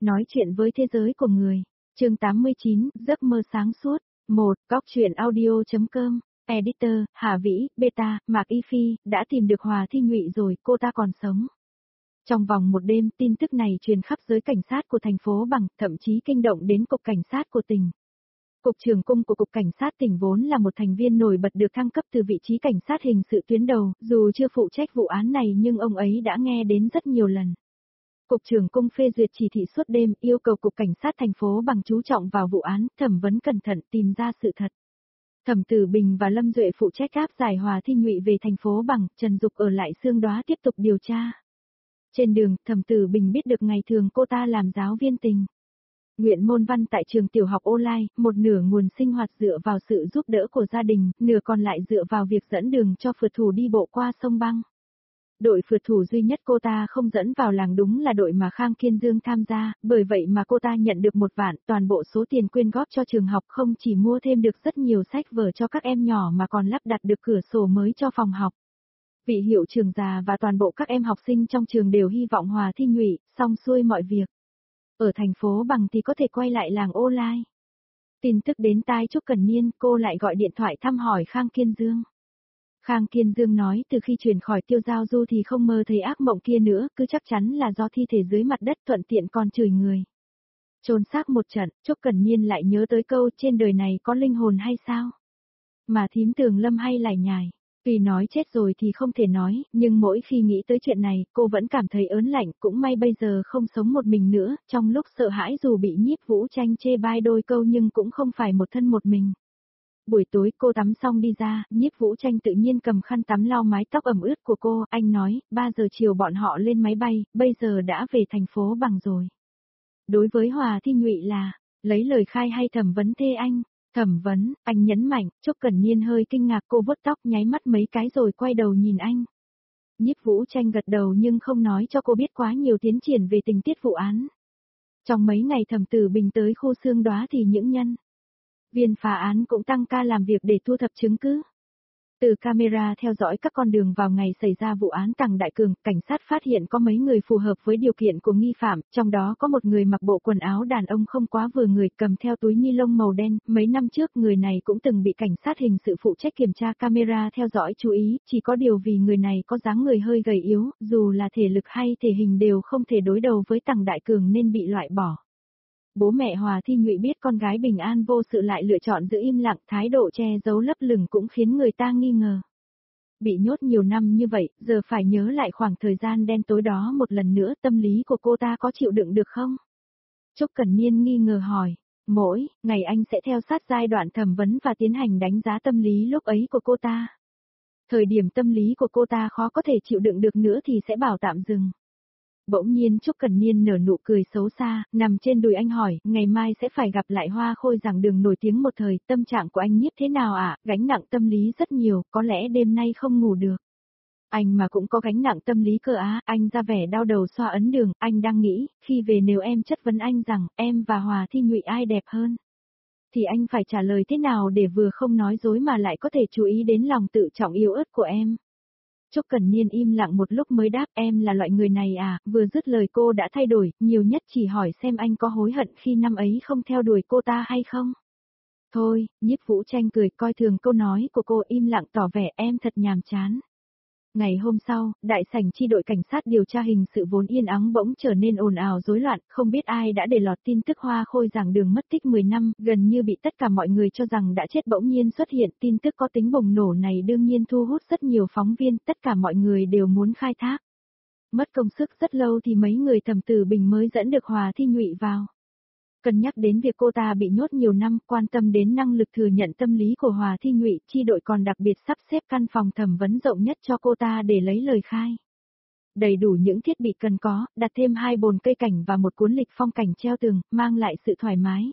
Nói chuyện với thế giới của người. Chương 89, giấc mơ sáng suốt. 1. Góc truyện audio.com. Editor, Hà Vĩ, Beta, Mạc Y Phi, đã tìm được Hòa Thi Nhụy rồi, cô ta còn sống. Trong vòng một đêm, tin tức này truyền khắp giới cảnh sát của thành phố Bằng, thậm chí kinh động đến Cục Cảnh sát của tỉnh. Cục trưởng cung của Cục Cảnh sát tỉnh vốn là một thành viên nổi bật được thăng cấp từ vị trí cảnh sát hình sự tuyến đầu, dù chưa phụ trách vụ án này nhưng ông ấy đã nghe đến rất nhiều lần. Cục trưởng cung phê duyệt chỉ thị suốt đêm, yêu cầu Cục Cảnh sát thành phố Bằng chú trọng vào vụ án, thẩm vấn cẩn thận tìm ra sự thật. Thẩm Tử Bình và Lâm Duệ phụ trách áp giải Hòa Thi Nhụy về thành phố Bằng, Trần Dục ở lại Xương Đoá tiếp tục điều tra. Trên đường, Thẩm Tử Bình biết được ngày thường cô ta làm giáo viên tình nguyện môn văn tại trường tiểu học Ô Lai, một nửa nguồn sinh hoạt dựa vào sự giúp đỡ của gia đình, nửa còn lại dựa vào việc dẫn đường cho phượt thủ đi bộ qua sông Băng. Đội phượt thủ duy nhất cô ta không dẫn vào làng đúng là đội mà Khang Kiên Dương tham gia, bởi vậy mà cô ta nhận được 1 vạn, toàn bộ số tiền quyên góp cho trường học không chỉ mua thêm được rất nhiều sách vở cho các em nhỏ mà còn lắp đặt được cửa sổ mới cho phòng học. Vị hiệu trưởng già và toàn bộ các em học sinh trong trường đều hy vọng Hòa Thi Nhụy, xong xuôi mọi việc. Ở thành phố Bằng thì có thể quay lại làng Ô Lai. Tin tức đến tai Trúc Cần Niên, cô lại gọi điện thoại thăm hỏi Khang Kiên Dương. Khang Kiên Dương nói từ khi chuyển khỏi Tiêu Giao Du thì không mơ thấy ác mộng kia nữa, cứ chắc chắn là do thi thể dưới mặt đất thuận tiện còn chửi người. Chôn xác một trận, Trúc Cần Niên lại nhớ tới câu trên đời này có linh hồn hay sao? Mà thím Tường Lâm hay lải nhải. Tuy nói chết rồi thì không thể nói, nhưng mỗi khi nghĩ tới chuyện này, cô vẫn cảm thấy ớn lạnh, cũng may bây giờ không sống một mình nữa, trong lúc sợ hãi dù bị Nhiếp Vũ Tranh chê bai đôi câu nhưng cũng không phải một thân một mình. Buổi tối cô tắm xong đi ra, Nhiếp Vũ Tranh tự nhiên cầm khăn tắm lau mái tóc ẩm ướt của cô, anh nói, 3 giờ chiều bọn họ lên máy bay, bây giờ đã về thành phố Bằng rồi. Đối với Hòa Thi Nhụy là, lấy lời khai hay thẩm vấn thê anh? Thẩm vấn, anh nhấn mạnh, Trúc Cần Niên hơi kinh ngạc, cô vuốt tóc nháy mắt mấy cái rồi quay đầu nhìn anh. Nhiếp Vũ Tranh gật đầu nhưng không nói cho cô biết quá nhiều tiến triển về tình tiết vụ án. Trong mấy ngày Thẩm Tử Bình tới khu Xương Đoá thì những nhân viên phá án cũng tăng ca làm việc để thu thập chứng cứ. Từ camera theo dõi các con đường vào ngày xảy ra vụ án Tằng Đại Cường, cảnh sát phát hiện có mấy người phù hợp với điều kiện của nghi phạm, trong đó có một người mặc bộ quần áo đàn ông không quá vừa người, cầm theo túi ni lông màu đen, mấy năm trước người này cũng từng bị cảnh sát hình sự phụ trách kiểm tra camera theo dõi chú ý, chỉ có điều vì người này có dáng người hơi gầy yếu, dù là thể lực hay thể hình đều không thể đối đầu với Tằng Đại Cường nên bị loại bỏ. Bố mẹ Hòa Thi Nhụy biết con gái bình an vô sự lại lựa chọn giữ im lặng, thái độ che giấu lấp lửng cũng khiến người ta nghi ngờ. Bị nhốt nhiều năm như vậy, giờ phải nhớ lại khoảng thời gian đen tối đó một lần nữa, tâm lý của cô ta có chịu đựng được không? Trúc Cần Niên nghi ngờ hỏi, mỗi ngày anh sẽ theo sát giai đoạn thẩm vấn và tiến hành đánh giá tâm lý lúc ấy của cô ta. Thời điểm tâm lý của cô ta khó có thể chịu đựng được nữa thì sẽ bảo tạm dừng. Bỗng nhiên Trúc Cần Niên nở nụ cười xấu xa, nằm trên đùi anh hỏi, ngày mai sẽ phải gặp lại Hoa Khôi giảng đường nổi tiếng một thời, tâm trạng của anh Nhiếp thế nào ạ? Gánh nặng tâm lý rất nhiều, có lẽ đêm nay không ngủ được. Anh mà cũng có gánh nặng tâm lý cơ á, anh ra vẻ đau đầu xoa ấn đường, anh đang nghĩ, khi về nếu em chất vấn anh rằng, em và Hòa Thi Nhụy ai đẹp hơn? Thì anh phải trả lời thế nào để vừa không nói dối mà lại có thể chú ý đến lòng tự trọng yếu ớt của em? Trúc Cần Niên im lặng một lúc mới đáp, em là loại người này à? Vừa dứt lời cô đã thay đổi, nhiều nhất chỉ hỏi xem anh có hối hận khi năm ấy không theo đuổi cô ta hay không. Thôi, Nhiếp Vũ Tranh cười coi thường câu nói của cô, im lặng tỏ vẻ em thật nhàm chán. Ngày hôm sau, đại sảnh chi đội cảnh sát điều tra hình sự vốn yên ắng bỗng trở nên ồn ào rối loạn, không biết ai đã để lọt tin tức Hoa Khôi giảng đường mất tích 10 năm, gần như bị tất cả mọi người cho rằng đã chết bỗng nhiên xuất hiện, tin tức có tính bùng nổ này đương nhiên thu hút rất nhiều phóng viên, tất cả mọi người đều muốn khai thác. Mất công sức rất lâu thì mấy người Thẩm Tử Bình mới dẫn được Hòa Thi Nhụy vào. Cân nhắc đến việc cô ta bị nhốt nhiều năm, quan tâm đến năng lực thừa nhận tâm lý của Hòa Thi Nhụy, chi đội còn đặc biệt sắp xếp căn phòng thẩm vấn rộng nhất cho cô ta để lấy lời khai. Đầy đủ những thiết bị cần có, đặt thêm 2 bồn cây cảnh và một cuốn lịch phong cảnh treo tường, mang lại sự thoải mái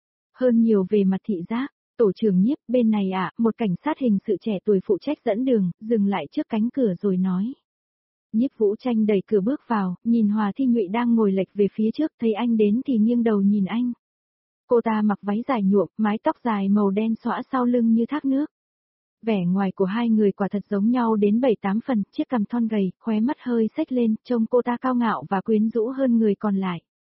hơn nhiều về mặt thị giác. Tổ trưởng Nhiếp, bên này ạ, một cảnh sát hình sự trẻ tuổi phụ trách dẫn đường, dừng lại trước cánh cửa rồi nói. Nhiếp Vũ Tranh đẩy cửa bước vào, nhìn Hòa Thi Nhụy đang ngồi lệch về phía trước, thấy anh đến thì nghiêng đầu nhìn anh. Cô ta mặc váy dài nhuộm, mái tóc dài màu đen xõa sau lưng như thác nước. Vẻ ngoài của hai người quả thật giống nhau đến 7-8 phần, chiếc cằm thon gầy, khóe mắt hơi xếch lên, trông cô ta cao ngạo và quyến rũ hơn người còn lại.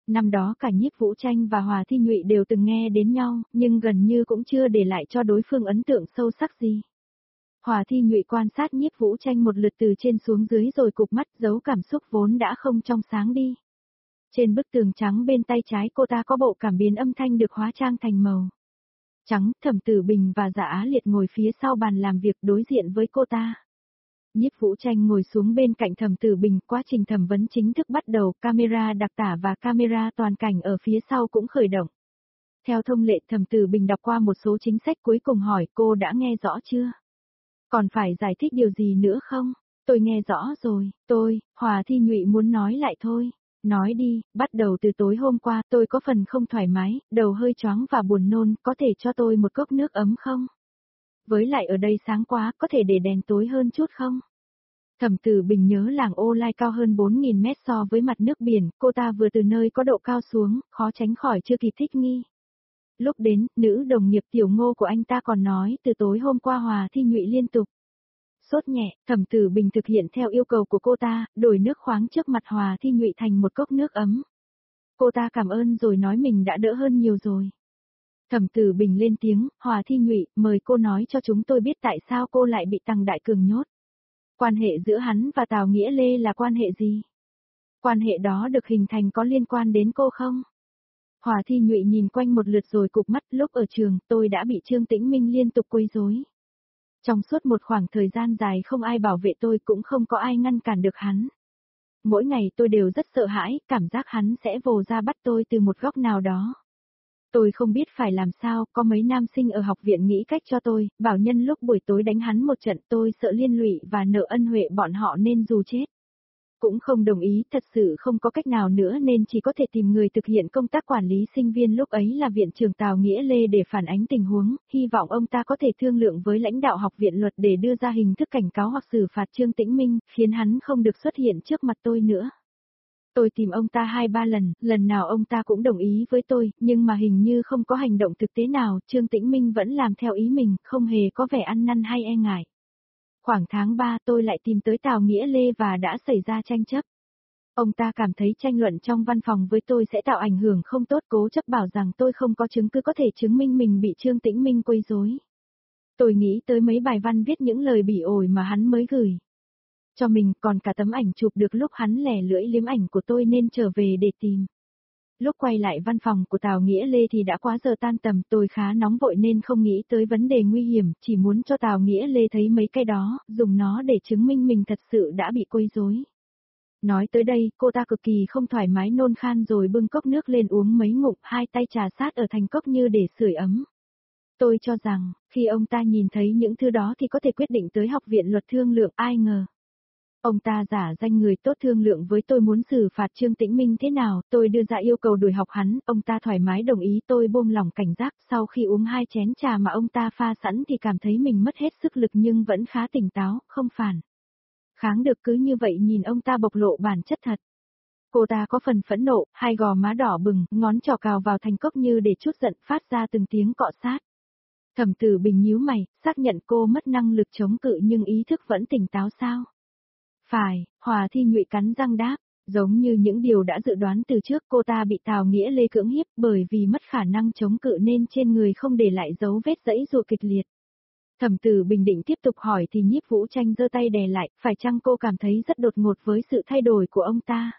Năm đó cả Nhiếp Vũ Tranh và Hòa Thi Nhụy đều từng nghe đến nhau, nhưng gần như cũng chưa để lại cho đối phương ấn tượng sâu sắc gì. Hòa Thi Nhụy quan sát Nhiếp Vũ Tranh một lượt từ trên xuống dưới rồi cụp mắt, giấu cảm xúc vốn đã không trong sáng đi. Trên bức tường trắng bên tay trái cô ta có bộ cảm biến âm thanh được hóa trang thành màu trắng. Thẩm Tử Bình và Dạ Á Liệt ngồi phía sau bàn làm việc đối diện với cô ta. Nhiếp Vũ Tranh ngồi xuống bên cạnh Thẩm Tử Bình, quá trình thẩm vấn chính thức bắt đầu, camera đặc tả và camera toàn cảnh ở phía sau cũng khởi động. Theo thông lệ, Thẩm Tử Bình đọc qua một số chính sách cuối cùng hỏi cô đã nghe rõ chưa? Còn phải giải thích điều gì nữa không? Tôi nghe rõ rồi, Hòa Thi Nhụy muốn nói lại thôi. Nói đi, bắt đầu từ tối hôm qua tôi có phần không thoải mái, đầu hơi choáng và buồn nôn, có thể cho tôi một cốc nước ấm không? Với lại ở đây sáng quá, có thể để đèn tối hơn chút không? Thẩm Tử Bình nhớ làng Ô Lai cao hơn 4.000 mét so với mặt nước biển, cô ta vừa từ nơi có độ cao xuống, khó tránh khỏi chưa kịp thích nghi. Lúc đến, nữ đồng nghiệp Tiểu Ngô của anh ta còn nói từ tối hôm qua Hòa Thi Nhụy liên tục sốt nhẹ. Thẩm Tử Bình thực hiện theo yêu cầu của cô ta, đổi nước khoáng trước mặt Hòa Thi Nhụy thành một cốc nước ấm. Cô ta cảm ơn rồi nói mình đã đỡ hơn nhiều rồi. Thẩm Tử Bình lên tiếng, Hòa Thi Nhụy, mời cô nói cho chúng tôi biết tại sao cô lại bị Tằng Đại Cường nhốt. Quan hệ giữa hắn và Tào Nghĩa Lê là quan hệ gì? Quan hệ đó được hình thành có liên quan đến cô không? Hòa Thi Nhụy nhìn quanh một lượt rồi cụp mắt, lúc ở trường tôi đã bị Trương Tĩnh Minh liên tục quấy rối. Trong suốt một khoảng thời gian dài không ai bảo vệ tôi, cũng không có ai ngăn cản được hắn. Mỗi ngày tôi đều rất sợ hãi, cảm giác hắn sẽ vồ ra bắt tôi từ một góc nào đó. Tôi không biết phải làm sao, có mấy nam sinh ở học viện nghĩ cách cho tôi, bảo nhân lúc buổi tối đánh hắn một trận, tôi sợ liên lụy và nợ ân huệ bọn họ nên dù chết cũng không đồng ý, thật sự không có cách nào nữa nên chỉ có thể tìm người thực hiện công tác quản lý sinh viên, lúc ấy là viện trưởng Tào Nghĩa Lê, để phản ánh tình huống, hy vọng ông ta có thể thương lượng với lãnh đạo học viện luật để đưa ra hình thức cảnh cáo hoặc xử phạt Trương Tĩnh Minh, khiến hắn không được xuất hiện trước mặt tôi nữa. Tôi tìm ông ta 2-3 lần, lần nào ông ta cũng đồng ý với tôi, nhưng mà hình như không có hành động thực tế nào, Trương Tĩnh Minh vẫn làm theo ý mình, không hề có vẻ ăn năn hay e ngại. Khoảng tháng 3 tôi lại tìm tới Tào Nghĩa Lê và đã xảy ra tranh chấp. Ông ta cảm thấy tranh luận trong văn phòng với tôi sẽ tạo ảnh hưởng không tốt, cố chấp bảo rằng tôi không có chứng cứ có thể chứng minh mình bị Trương Tĩnh Minh quấy rối. Tôi nghĩ tới mấy bài văn viết những lời bỉ ổi mà hắn mới gửi cho mình, còn cả tấm ảnh chụp được lúc hắn lẻ lưỡi liếm ảnh của tôi nên trở về để tìm. Lúc quay lại văn phòng của Tào Nghĩa Lê thì đã quá giờ tan tầm, tôi khá nóng vội nên không nghĩ tới vấn đề nguy hiểm, chỉ muốn cho Tào Nghĩa Lê thấy mấy cái đó, dùng nó để chứng minh mình thật sự đã bị quấy rối. Nói tới đây, cô ta cực kỳ không thoải mái nôn khan rồi bưng cốc nước lên uống mấy ngụm, hai tay trà sát ở thành cốc như để sưởi ấm. Tôi cho rằng, khi ông ta nhìn thấy những thứ đó thì có thể quyết định tới học viện luật thương lượng, ai ngờ. Ông ta giả danh người tốt thương lượng với tôi muốn xử phạt Trương Tĩnh Minh thế nào, tôi đưa ra yêu cầu đuổi học hắn, ông ta thoải mái đồng ý, tôi buông lỏng cảnh giác, sau khi uống 2 chén trà mà ông ta pha sẵn thì cảm thấy mình mất hết sức lực nhưng vẫn khá tỉnh táo, không phản kháng được, cứ như vậy nhìn ông ta bộc lộ bản chất thật. Cô ta có phần phẫn nộ, hai gò má đỏ bừng, ngón trỏ cào vào thành cốc như để trút giận, phát ra từng tiếng cọ sát. Thẩm Tử Bình nhíu mày, xác nhận cô mất năng lực chống cự nhưng ý thức vẫn tỉnh táo sao? Phải, Hòa Thi Nhụy cắn răng đáp, giống như những điều đã dự đoán từ trước, cô ta bị Tào Nghĩa Lê cưỡng hiếp, bởi vì mất khả năng chống cự nên trên người không để lại dấu vết giãy giụa kịch liệt. Thẩm Tử Bình định tiếp tục hỏi thì Nhiếp Vũ Tranh giơ tay đè lại, phải chăng cô cảm thấy rất đột ngột với sự thay đổi của ông ta?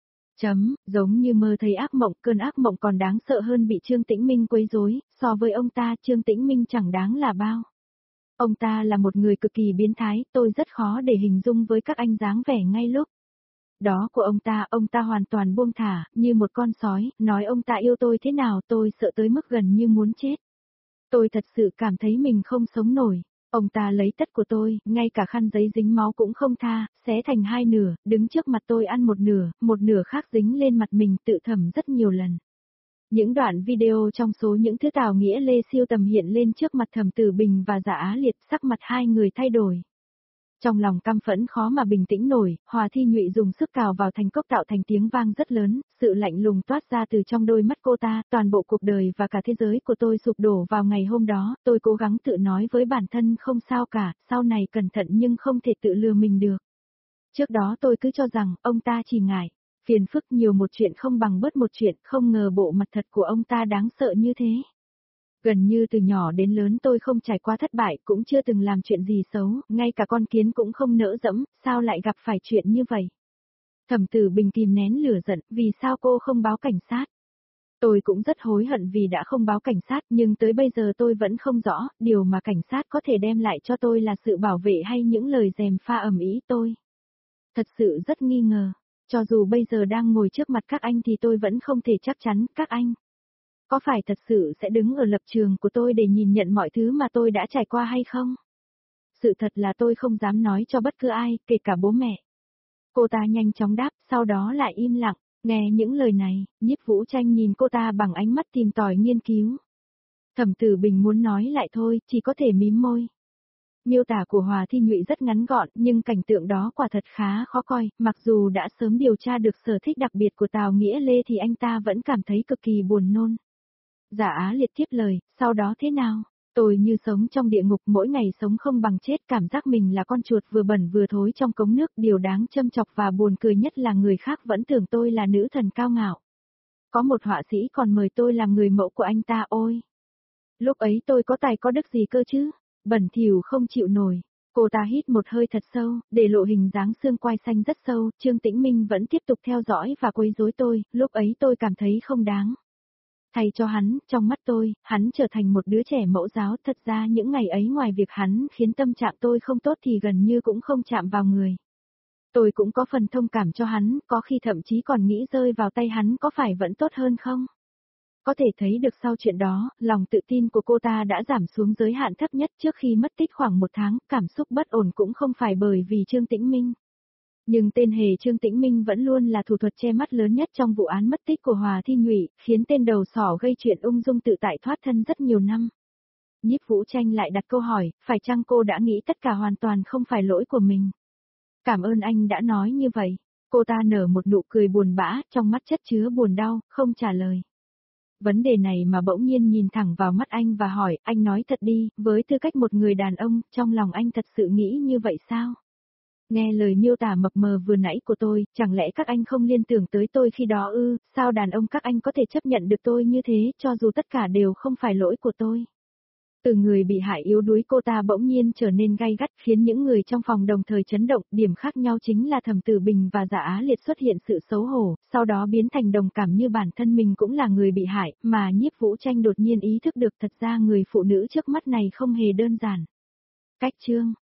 Giống như mơ thấy ác mộng, cơn ác mộng còn đáng sợ hơn bị Trương Tĩnh Minh quấy rối, so với ông ta Trương Tĩnh Minh chẳng đáng là bao. Ông ta là một người cực kỳ biến thái, tôi rất khó để hình dung với các anh dáng vẻ ngay lúc đó của ông ta hoàn toàn buông thả, như một con sói, nói ông ta yêu tôi thế nào tôi sợ tới mức gần như muốn chết. Tôi thật sự cảm thấy mình không sống nổi. Ông ta lấy tất của tôi, ngay cả khăn giấy dính máu cũng không tha, xé thành 2 nửa, đứng trước mặt tôi ăn một nửa khác dính lên mặt mình, tự thẩm rất nhiều lần. Những đoạn video trong số những thứ Tào Nghĩa Lê siêu tầm hiện lên trước mặt Thẩm Tử Bình và Dạ Á Liệt, sắc mặt hai người thay đổi. Trong lòng căm phẫn khó mà bình tĩnh nổi, Hòa Thi Nhụy dùng sức cào vào thành cốc tạo thành tiếng vang rất lớn, sự lạnh lùng toát ra từ trong đôi mắt cô ta, toàn bộ cuộc đời và cả thế giới của tôi sụp đổ vào ngày hôm đó, tôi cố gắng tự nói với bản thân không sao cả, sau này cẩn thận nhưng không thể tự lừa mình được. Trước đó tôi cứ cho rằng, ông ta chỉ ngại Phiền phức nhiều một chuyện không bằng bớt một chuyện, không ngờ bộ mặt thật của ông ta đáng sợ như thế. Gần như từ nhỏ đến lớn tôi không trải qua thất bại, cũng chưa từng làm chuyện gì xấu, ngay cả con kiến cũng không nỡ dẫm, sao lại gặp phải chuyện như vậy? Thẩm Tử Bình kìm nén lửa giận, vì sao cô không báo cảnh sát? Tôi cũng rất hối hận vì đã không báo cảnh sát, nhưng tới bây giờ tôi vẫn không rõ, điều mà cảnh sát có thể đem lại cho tôi là sự bảo vệ hay những lời gièm pha ầm ĩ tôi. Thật sự rất nghi ngờ, cho dù bây giờ đang ngồi trước mặt các anh thì tôi vẫn không thể chắc chắn, các anh có phải thật sự sẽ đứng ở lập trường của tôi để nhìn nhận mọi thứ mà tôi đã trải qua hay không? Sự thật là tôi không dám nói cho bất cứ ai, kể cả bố mẹ. Cô ta nhanh chóng đáp, sau đó lại im lặng. Nghe những lời này, Nhiếp Vũ Tranh nhìn cô ta bằng ánh mắt tìm tòi nghiên cứu. Thẩm Tử Bình muốn nói lại thôi, chỉ có thể mím môi. Miêu tả của Hòa Thi Nhụy rất ngắn gọn, nhưng cảnh tượng đó quả thật khá khó coi, mặc dù đã sớm điều tra được sở thích đặc biệt của Tào Nghĩa Lê thì anh ta vẫn cảm thấy cực kỳ buồn nôn. Giả Á Liệt tiếp lời, sau đó thế nào? Tôi như sống trong địa ngục, mỗi ngày sống không bằng chết, cảm giác mình là con chuột vừa bẩn vừa thối trong cống nước, điều đáng châm chọc và buồn cười nhất là người khác vẫn tưởng tôi là nữ thần cao ngạo. Có một họa sĩ còn mời tôi làm người mẫu của anh ta, ôi! Lúc ấy tôi có tài có đức gì cơ chứ? Bẩn thỉu không chịu nổi. Cô ta hít một hơi thật sâu, để lộ hình dáng xương quai xanh rất sâu, Trương Tĩnh Minh vẫn tiếp tục theo dõi và quấy rối tôi, lúc ấy tôi cảm thấy không đáng. Thay cho hắn, trong mắt tôi, hắn trở thành một đứa trẻ mẫu giáo, thật ra những ngày ấy ngoài việc hắn khiến tâm trạng tôi không tốt thì gần như cũng không chạm vào người. Tôi cũng có phần thông cảm cho hắn, có khi thậm chí còn nghĩ rơi vào tay hắn có phải vẫn tốt hơn không? Có thể thấy được sau chuyện đó, lòng tự tin của cô ta đã giảm xuống giới hạn thấp nhất trước khi mất tích khoảng 1 tháng, cảm xúc bất ổn cũng không phải bởi vì Trương Tĩnh Minh. Nhưng tên hề Trương Tĩnh Minh vẫn luôn là thủ thuật che mắt lớn nhất trong vụ án mất tích của Hòa Thi Nhụy, khiến tên đầu sỏ gây chuyện ung dung tự tại thoát thân rất nhiều năm. Nhiếp Vũ Tranh lại đặt câu hỏi, phải chăng cô đã nghĩ tất cả hoàn toàn không phải lỗi của mình? Cảm ơn anh đã nói như vậy. Cô ta nở một nụ cười buồn bã, trong mắt chất chứa buồn đau, không trả lời. Vấn đề này mà bỗng nhiên nhìn thẳng vào mắt anh và hỏi, anh nói thật đi, với tư cách một người đàn ông, trong lòng anh thật sự nghĩ như vậy sao? Nghe lời miêu tả mập mờ vừa nãy của tôi, chẳng lẽ các anh không liên tưởng tới tôi khi đó ư, sao đàn ông các anh có thể chấp nhận được tôi như thế, cho dù tất cả đều không phải lỗi của tôi. Từ người bị hại yếu đuối cô ta bỗng nhiên trở nên gay gắt khiến những người trong phòng đồng thời chấn động, điểm khác nhau chính là Thẩm Tử Bình và Giả Á Liệt xuất hiện sự xấu hổ, sau đó biến thành đồng cảm như bản thân mình cũng là người bị hại, mà Nhiếp Vũ Tranh đột nhiên ý thức được thật ra người phụ nữ trước mắt này không hề đơn giản. Cách chương